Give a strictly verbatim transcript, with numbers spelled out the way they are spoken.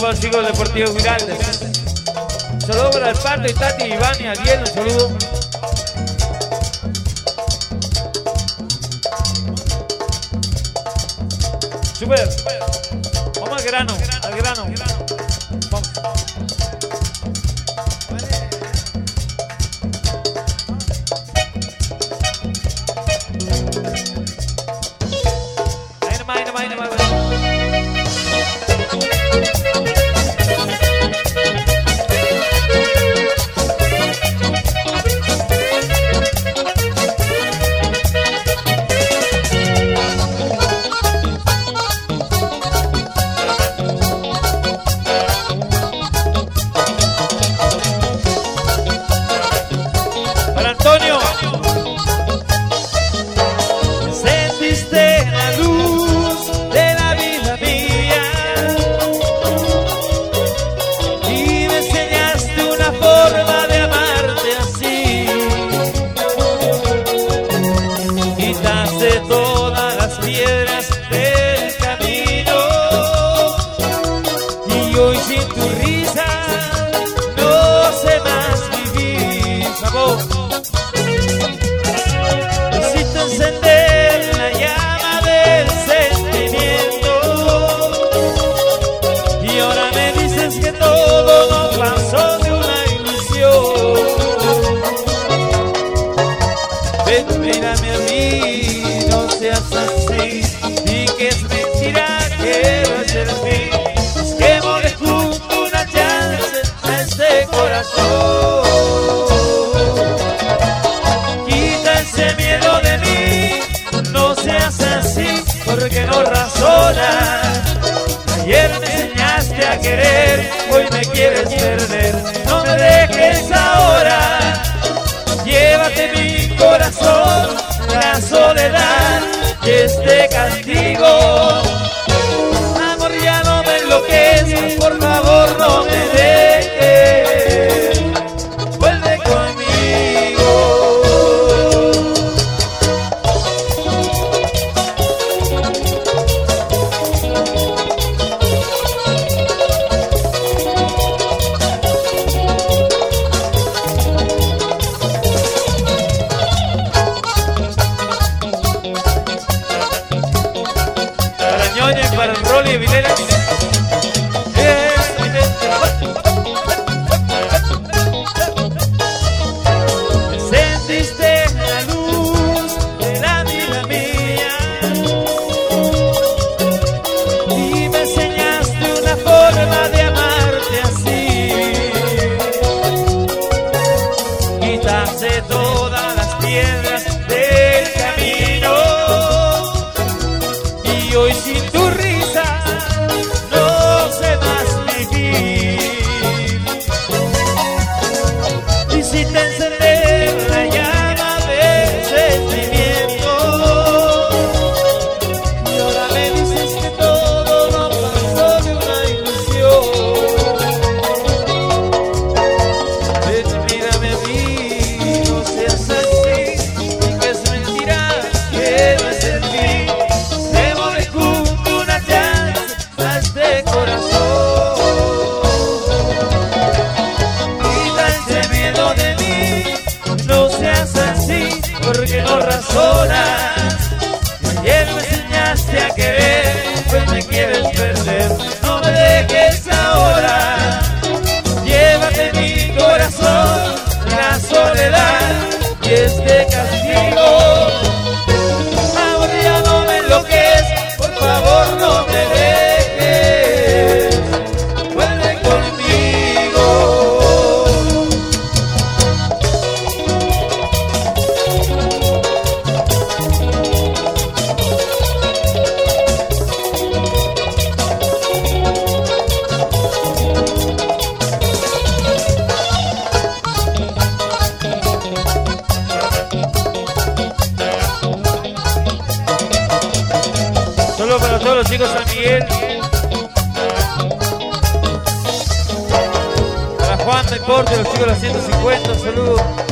para los chicos deportivos Giraldes. Un saludo para el Pato y Tati, Iván y Adiel, un saludo. Super. Vamos al grano, al grano. Vamos. Ahí nomás, ahí nomás, ahí nomás. Antonio, encendiste la luz de la vida mía y me enseñaste una forma de amarte así. Quitaste todas las piedras del camino y hoy sin tu risa no sé más vivir, sabor. Encender la llama del sentimiento y ahora me dices que todo no pasó de una ilusión. Ven, mírame a mí, no seas así, y que es mentira que no es el fin. Es que no le junto una chance a este corazón. Quita ese miedo de mí, no seas así, porque no razonas. Ayer me enseñaste a querer, hoy me quieres perder. No me dejes ahora, llévate mi corazón, la soledad y este castigo. Amor, ya no me enloquezcas, por favor no me dejes. Vuelve conmigo. Para el Rolly de Vileras. Encendiste la luz de la vida mía y me enseñaste una forma de amarte así. Quitaste todas las piedras del camino y hoy sin tu risa no sé más vivir. Quisiste encender la llama del sentimiento y ahora me dices que todo no pasó de una ilusión. Ven, mírame a mí, no seas así, y que es mentira que no es el fin. Porque no razonas. Ayer me enseñaste a querer, hoy me quieres perder. No me dejes ahora, llévate mi corazón, la soledad y este castigo. Amor, ya no me enloquezcas, por favor no me dejes. Vuelve conmigo. Solo para todos los chicos San Miguel. Para Juan Deporte, los chicos de la ciento cincuenta, saludos.